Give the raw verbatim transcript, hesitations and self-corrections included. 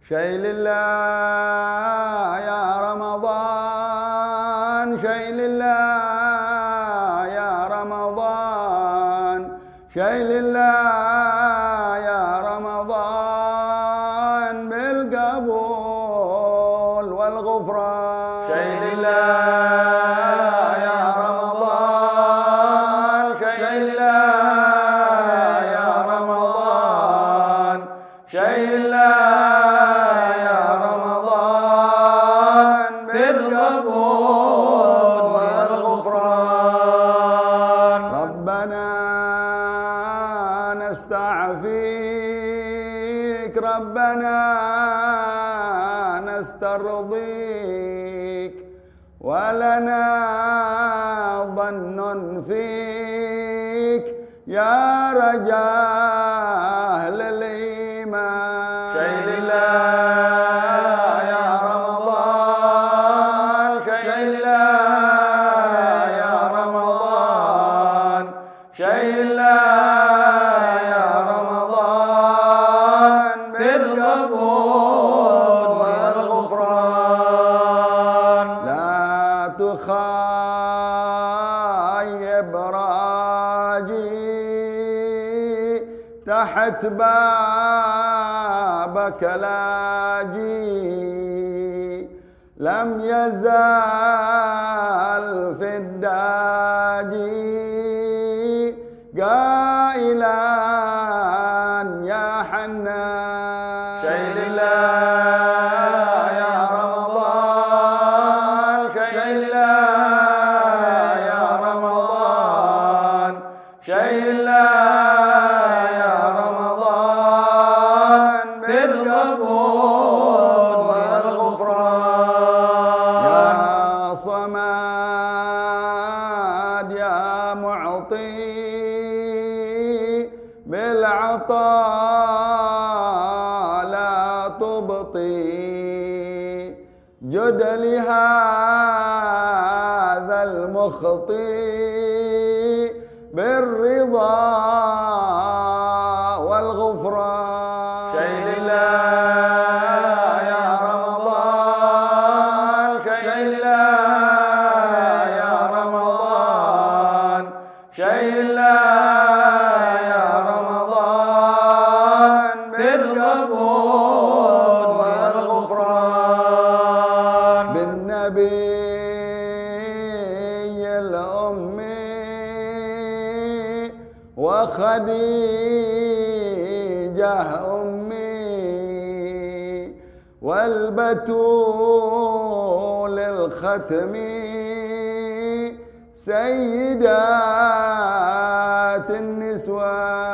شيء لله يا رمضان، شيء لله يا رمضان، شيء لله يا رمضان بالقبول والغفران. شيء لله يا رمضان، شيء لله يا رمضان، شيء لله يا رمضان بالقبول والغفران. ربنا نستعفيك، ربنا نسترضيك، ولنا ظن فيك يا رجاء للإيمان. شيء لله يا رمضان، شيء لله يا رمضان، شيء لله يا رمضان بالقبول والغفران. لا تخايب راجي تحت بابك لاجي، لم يزال في الداجي قائلا يا حنان. شيء لله يا رمضان، شيء لله يا رمضان، شيء لله يا رمضان بالقبول والغفران. يا صمد يا معطي بالعطاء لا تبطي، جد لهذا المخطي بالرضا والغفران. شيء لله يا رمضان، شيء لله يا رمضان، شيء لله يا رمضان بالقبول والغفران. بالنبي الأمي وخديجة أمي والبتول الختمي سيدات النسوان.